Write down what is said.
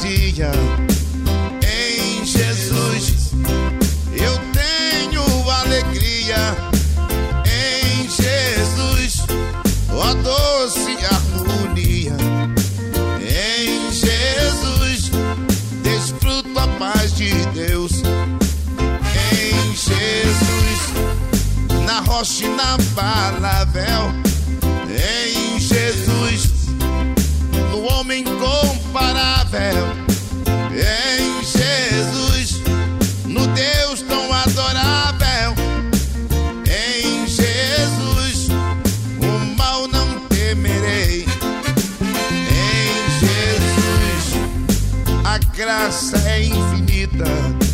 dia. Em Jesus eu tenho alegria. Em Jesus, ó doce harmonia. Em Jesus desfruto a paz de Deus. Em Jesus, na rocha e na palavra. Em Jesus, no homem incomparável. Em Jesus, no Deus tão adorável. Em Jesus, o mal não temerei. Em Jesus, a graça é infinita.